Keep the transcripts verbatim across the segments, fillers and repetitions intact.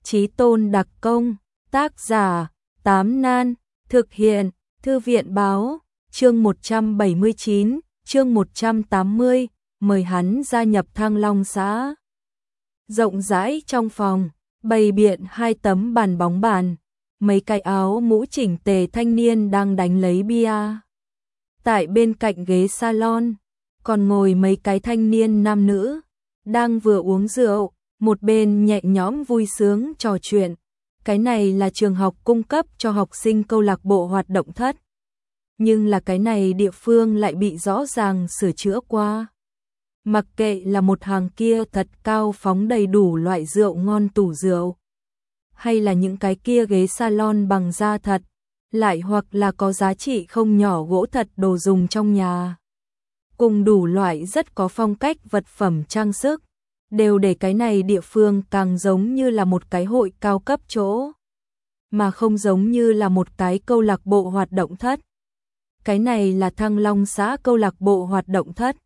Chí tôn đặc công, tác giả, Tám Nan, thực hiện, Thư viện báo, chương một trăm bảy mươi chín, chương một trăm tám mươi, mời hắn gia nhập Thăng Long xã. Rộng rãi trong phòng, bày biện hai tấm bàn bóng bàn, mấy cái áo mũ chỉnh tề thanh niên đang đánh lấy bia. Tại bên cạnh ghế salon, còn ngồi mấy cái thanh niên nam nữ, đang vừa uống rượu, một bên nhẹ nhõm vui sướng trò chuyện. Cái này là trường học cung cấp cho học sinh câu lạc bộ hoạt động thất. Nhưng là cái này địa phương lại bị rõ ràng sửa chữa qua. Mặc kệ là một hàng kia thật cao phóng đầy đủ loại rượu ngon tủ rượu, hay là những cái kia ghế salon bằng da thật, lại hoặc là có giá trị không nhỏ gỗ thật đồ dùng trong nhà, cùng đủ loại rất có phong cách vật phẩm trang sức, đều để cái này địa phương càng giống như là một cái hội cao cấp chỗ, mà không giống như là một cái câu lạc bộ hoạt động thất. Cái này là Thăng Long xã câu lạc bộ hoạt động thất.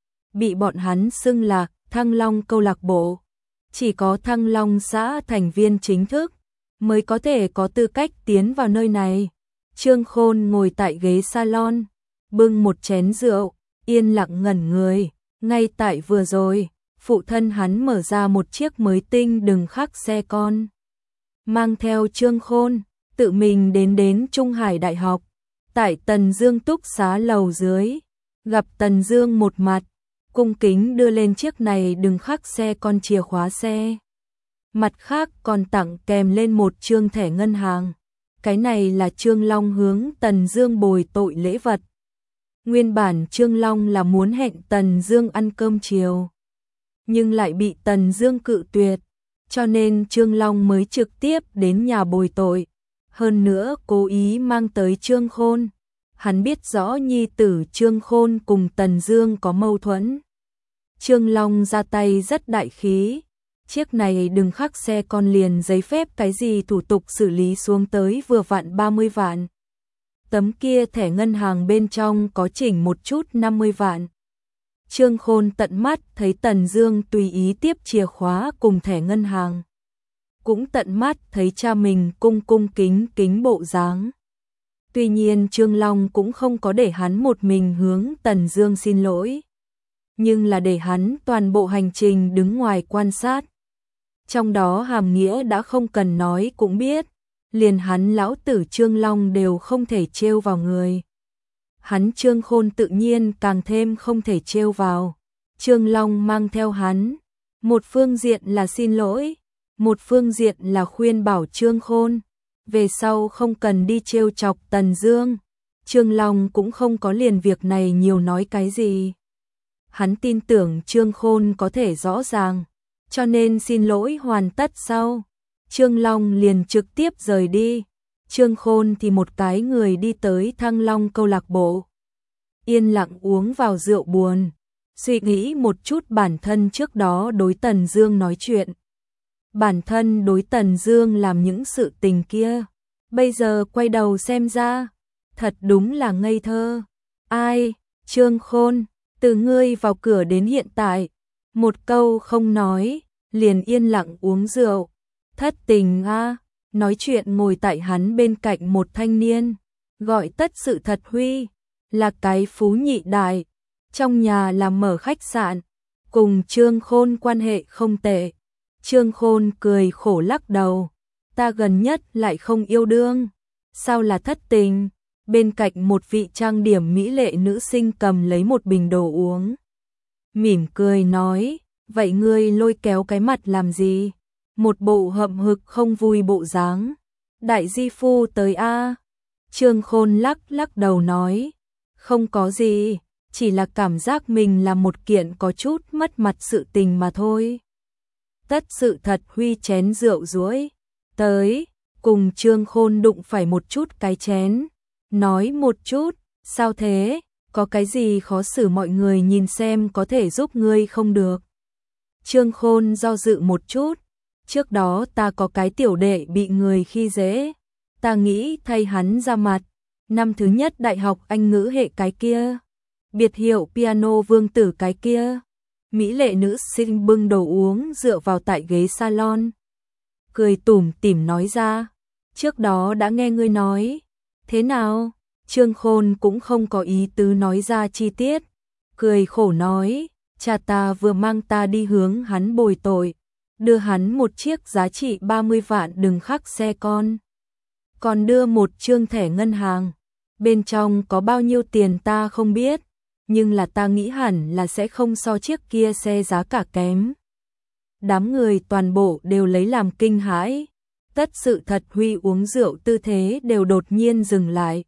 Bị bọn hắn xưng là Thăng Long câu lạc bộ. Chỉ có Thăng Long xã thành viên chính thức mới có thể có tư cách tiến vào nơi này. Trương Khôn ngồi tại ghế salon, bưng một chén rượu, yên lặng ngẩn người. Ngay tại vừa rồi, phụ thân hắn mở ra một chiếc mới tinh đừng khắc xe con, mang theo Trương Khôn, tự mình đến đến Trung Hải Đại học, tại Tần Dương túc xá lầu dưới, gặp Tần Dương một mặt, cung kính đưa lên chiếc này đừng khắc xe con chìa khóa xe. Mặt khác còn tặng kèm lên một trương thẻ ngân hàng. Cái này là Trương Long hướng Tần Dương bồi tội lễ vật. Nguyên bản Trương Long là muốn hẹn Tần Dương ăn cơm chiều, nhưng lại bị Tần Dương cự tuyệt, cho nên Trương Long mới trực tiếp đến nhà bồi tội. Hơn nữa cố ý mang tới Trương Khôn. Hắn biết rõ nhi tử Trương Khôn cùng Tần Dương có mâu thuẫn. Trương Long ra tay rất đại khí. Chiếc này đừng khắc xe con liền giấy phép cái gì thủ tục xử lý xuống tới vừa vặn ba mươi vạn. Tấm kia thẻ ngân hàng bên trong có chỉnh một chút năm mươi vạn. Trương Khôn tận mắt thấy Tần Dương tùy ý tiếp chìa khóa cùng thẻ ngân hàng. Cũng tận mắt thấy cha mình cung cung kính kính bộ dáng. Tuy nhiên Trương Long cũng không có để hắn một mình hướng Tần Dương xin lỗi, nhưng là để hắn toàn bộ hành trình đứng ngoài quan sát. Trong đó hàm nghĩa đã không cần nói cũng biết, liền hắn lão tử Trương Long đều không thể trêu vào người. Hắn Trương Khôn tự nhiên càng thêm không thể trêu vào. Trương Long mang theo hắn, một phương diện là xin lỗi, một phương diện là khuyên bảo Trương Khôn về sau không cần đi trêu chọc Tần Dương. Trương Long cũng không có liền việc này nhiều nói cái gì. Hắn tin tưởng Trương Khôn có thể rõ ràng, cho nên xin lỗi hoàn tất sau, Trương Long liền trực tiếp rời đi. Trương Khôn thì một cái người đi tới Thăng Long câu lạc bộ, yên lặng uống vào rượu buồn, suy nghĩ một chút bản thân trước đó đối Tần Dương nói chuyện. Bản thân đối Tần Dương làm những sự tình kia, bây giờ quay đầu xem ra, thật đúng là ngây thơ. Ai, Trương Khôn, từ ngươi vào cửa đến hiện tại, một câu không nói, liền yên lặng uống rượu. Thất tình a, à, nói chuyện ngồi tại hắn bên cạnh một thanh niên, gọi Tất Sự Thật Huy, là cái phú nhị đại, trong nhà làm mở khách sạn, cùng Trương Khôn quan hệ không tệ. Trương Khôn cười khổ lắc đầu, ta gần nhất lại không yêu đương, sao là thất tình? Bên cạnh một vị trang điểm mỹ lệ nữ sinh cầm lấy một bình đồ uống, mỉm cười nói, vậy ngươi lôi kéo cái mặt làm gì? Một bộ hậm hực không vui bộ dáng. Đại di phu tới a. Trương Khôn lắc lắc đầu nói, không có gì, chỉ là cảm giác mình là một kiện có chút mất mặt sự tình mà thôi. Tất Sự Thật Huy chén rượu duỗi tới, cùng Trương Khôn đụng phải một chút cái chén, nói một chút, sao thế, có cái gì khó xử mọi người nhìn xem có thể giúp ngươi không được. Trương Khôn do dự một chút, trước đó ta có cái tiểu đệ bị người khi dễ, ta nghĩ thay hắn ra mặt. Năm thứ nhất đại học Anh ngữ hệ cái kia, biệt hiệu piano vương tử cái kia. Mỹ lệ nữ sinh bưng đồ uống dựa vào tại ghế salon, cười tủm tỉm nói ra, trước đó đã nghe ngươi nói, thế nào? Trương Khôn cũng không có ý tứ nói ra chi tiết, cười khổ nói, cha ta vừa mang ta đi hướng hắn bồi tội, đưa hắn một chiếc giá trị ba mươi vạn đừng khắc xe con, còn đưa một trương thẻ ngân hàng, bên trong có bao nhiêu tiền ta không biết, nhưng là ta nghĩ hẳn là sẽ không so chiếc kia xe giá cả kém. Đám người toàn bộ đều lấy làm kinh hãi, tất sự thật Huy uống rượu tư thế đều đột nhiên dừng lại.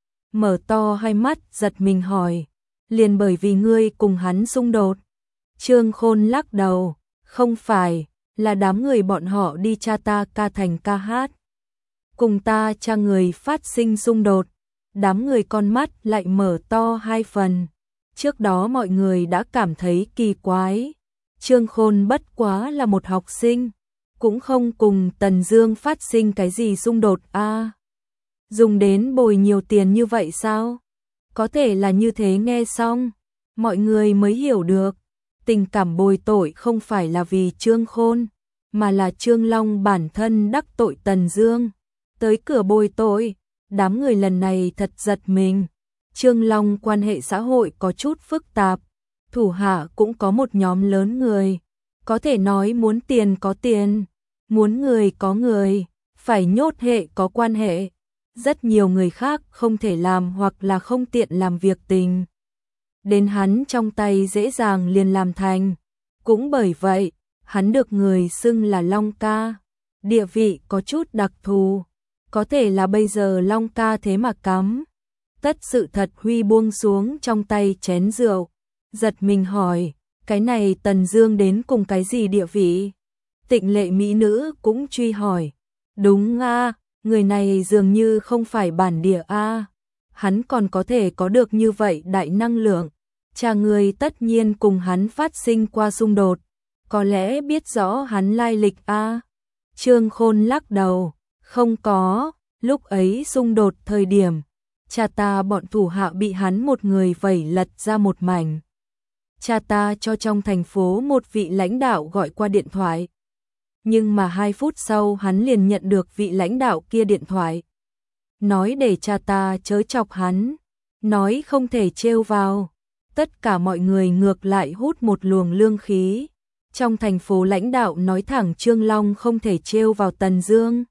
Mở to hai mắt giật mình hỏi, liền bởi vì ngươi cùng hắn xung đột. Trương Khôn lắc đầu, không phải, là đám người bọn họ đi cha ta ca thành ca hát. Cùng ta cha người phát sinh xung đột, đám người con mắt lại mở to hai phần. Trước đó mọi người đã cảm thấy kỳ quái, Trương Khôn bất quá là một học sinh, cũng không cùng Tần Dương phát sinh cái gì xung đột a. À, dùng đến bồi nhiều tiền như vậy sao? Có thể là như thế. Nghe xong, mọi người mới hiểu được, tình cảm bồi tội không phải là vì Trương Khôn, mà là Trương Long bản thân đắc tội Tần Dương, tới cửa bồi tội. Đám người lần này thật giật mình. Trương Long quan hệ xã hội có chút phức tạp, thủ hạ cũng có một nhóm lớn người, có thể nói muốn tiền có tiền, muốn người có người, phải nhốt hệ có quan hệ. Rất nhiều người khác không thể làm hoặc là không tiện làm việc tình, đến hắn trong tay dễ dàng liền làm thành. Cũng bởi vậy, hắn được người xưng là Long ca, địa vị có chút đặc thù, có thể là bây giờ Long ca thế mà cắm. Tất sự thật Huy buông xuống trong tay chén rượu, giật mình hỏi, cái này Tần Dương đến cùng cái gì địa vị? Tịnh lệ mỹ nữ cũng truy hỏi, đúng a, người này dường như không phải bản địa a, hắn còn có thể có được như vậy đại năng lượng, cha người tất nhiên cùng hắn phát sinh qua xung đột, có lẽ biết rõ hắn lai lịch a. Trương Khôn lắc đầu, không có, lúc ấy xung đột thời điểm, cha ta bọn thủ hạ bị hắn một người vẩy lật ra một mảnh. Cha ta cho trong thành phố một vị lãnh đạo gọi qua điện thoại. Nhưng mà hai phút sau hắn liền nhận được vị lãnh đạo kia điện thoại. Nói để cha ta chớ chọc hắn, nói không thể trêu vào. Tất cả mọi người ngược lại hút một luồng lương khí. Trong thành phố lãnh đạo nói thẳng Trương Long không thể trêu vào Tần Dương.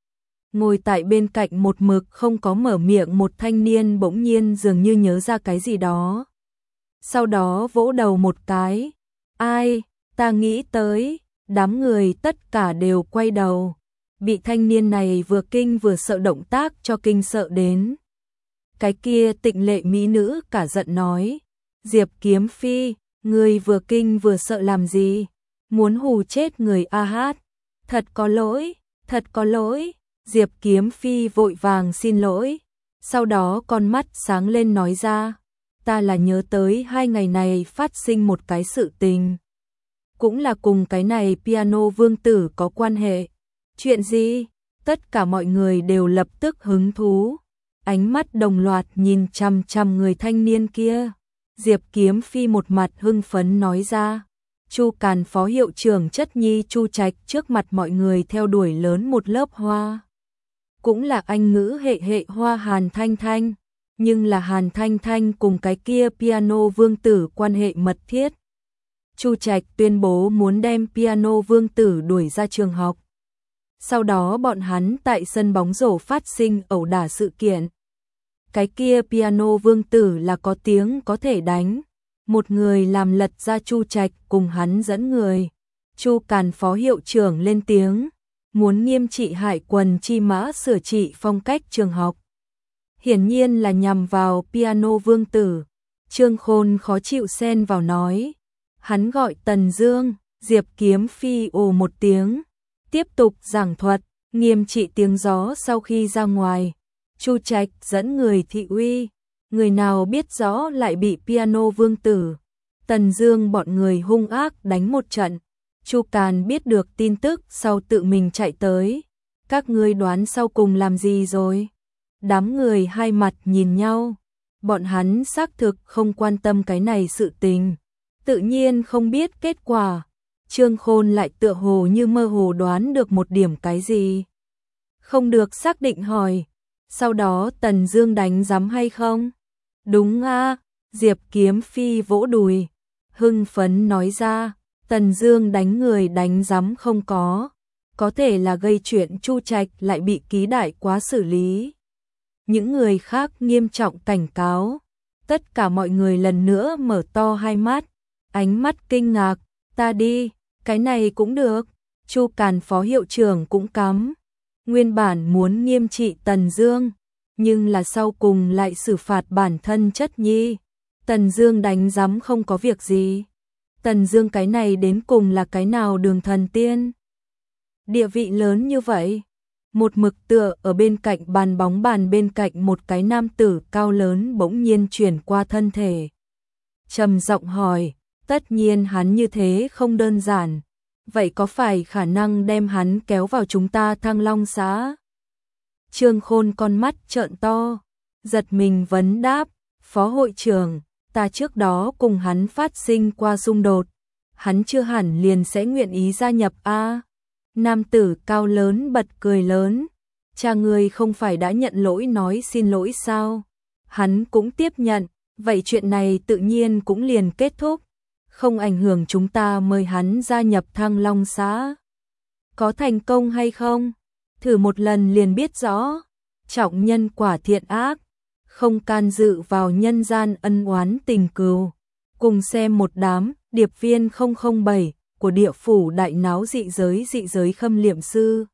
Ngồi tại bên cạnh một mực không có mở miệng một thanh niên bỗng nhiên dường như nhớ ra cái gì đó. Sau đó vỗ đầu một cái. Ai, ta nghĩ tới, đám người tất cả đều quay đầu. Bị thanh niên này vừa kinh vừa sợ động tác cho kinh sợ đến. Cái kia tịnh lệ mỹ nữ cả giận nói. Diệp Kiếm Phi, người vừa kinh vừa sợ làm gì? Muốn hù chết người a hát. Thật có lỗi, thật có lỗi. Diệp Kiếm Phi vội vàng xin lỗi. Sau đó con mắt sáng lên nói ra. Ta là nhớ tới hai ngày này phát sinh một cái sự tình. Cũng là cùng cái này piano vương tử có quan hệ. Chuyện gì? Tất cả mọi người đều lập tức hứng thú. Ánh mắt đồng loạt nhìn chằm chằm người thanh niên kia. Diệp Kiếm Phi một mặt hưng phấn nói ra. Chu Càn phó hiệu trưởng chất nhi Chu Trạch trước mặt mọi người theo đuổi lớn một lớp hoa. Cũng là anh ngữ hệ hệ hoa Hàn Thanh Thanh. Nhưng là Hàn Thanh Thanh cùng cái kia piano vương tử quan hệ mật thiết. Chu Trạch tuyên bố muốn đem piano vương tử đuổi ra trường học. Sau đó bọn hắn tại sân bóng rổ phát sinh ẩu đả sự kiện. Cái kia piano vương tử là có tiếng có thể đánh. Một người làm lật ra Chu Trạch cùng hắn dẫn người. Chu Càn phó hiệu trưởng lên tiếng. Muốn nghiêm trị Hải Quần Chi Mã sửa trị phong cách trường học. Hiển nhiên là nhằm vào piano vương tử. Trương Khôn khó chịu xen vào nói. Hắn gọi Tần Dương. Diệp Kiếm Phi ồ một tiếng. Tiếp tục giảng thuật. Nghiêm trị tiếng gió sau khi ra ngoài. Chu Trạch dẫn người thị uy. Người nào biết rõ lại bị piano vương tử. Tần Dương bọn người hung ác đánh một trận. Chu Càn biết được tin tức sau tự mình chạy tới. Các ngươi đoán sau cùng làm gì rồi? Đám người hai mặt nhìn nhau. Bọn hắn xác thực không quan tâm cái này sự tình. Tự nhiên không biết kết quả. Trương Khôn lại tựa hồ như mơ hồ đoán được một điểm cái gì. Không được xác định hỏi, sau đó Tần Dương đánh giám hay không? Đúng a, Diệp Kiếm Phi vỗ đùi, hưng phấn nói ra, Tần Dương đánh người đánh giám không có, có thể là gây chuyện Chu Trạch lại bị ký đại quá xử lý. Những người khác nghiêm trọng cảnh cáo, tất cả mọi người lần nữa mở to hai mắt, ánh mắt kinh ngạc, ta đi, cái này cũng được, Chu Càn phó hiệu trưởng cũng cắm. Nguyên bản muốn nghiêm trị Tần Dương, nhưng là sau cùng lại xử phạt bản thân chất nhi. Tần Dương đánh giám không có việc gì. Tần Dương cái này đến cùng là cái nào đường thần tiên? Địa vị lớn như vậy. Một mực tựa ở bên cạnh bàn bóng bàn bên cạnh một cái nam tử cao lớn bỗng nhiên chuyển qua thân thể. Trầm giọng hỏi, tất nhiên hắn như thế không đơn giản. Vậy có phải khả năng đem hắn kéo vào chúng ta Thăng Long xã? Trương Khôn con mắt trợn to, giật mình vấn đáp, phó hội trưởng, ta trước đó cùng hắn phát sinh qua xung đột, hắn chưa hẳn liền sẽ nguyện ý gia nhập a. Nam tử cao lớn bật cười lớn, cha ngươi không phải đã nhận lỗi nói xin lỗi sao? Hắn cũng tiếp nhận, vậy chuyện này tự nhiên cũng liền kết thúc, không ảnh hưởng chúng ta mời hắn gia nhập Thăng Long xã. Có thành công hay không? Thử một lần liền biết rõ, trọng nhân quả thiện ác, không can dự vào nhân gian ân oán tình cừu. Cùng xem một đám điệp viên không không bảy của địa phủ đại náo dị giới dị giới khâm liệm sư.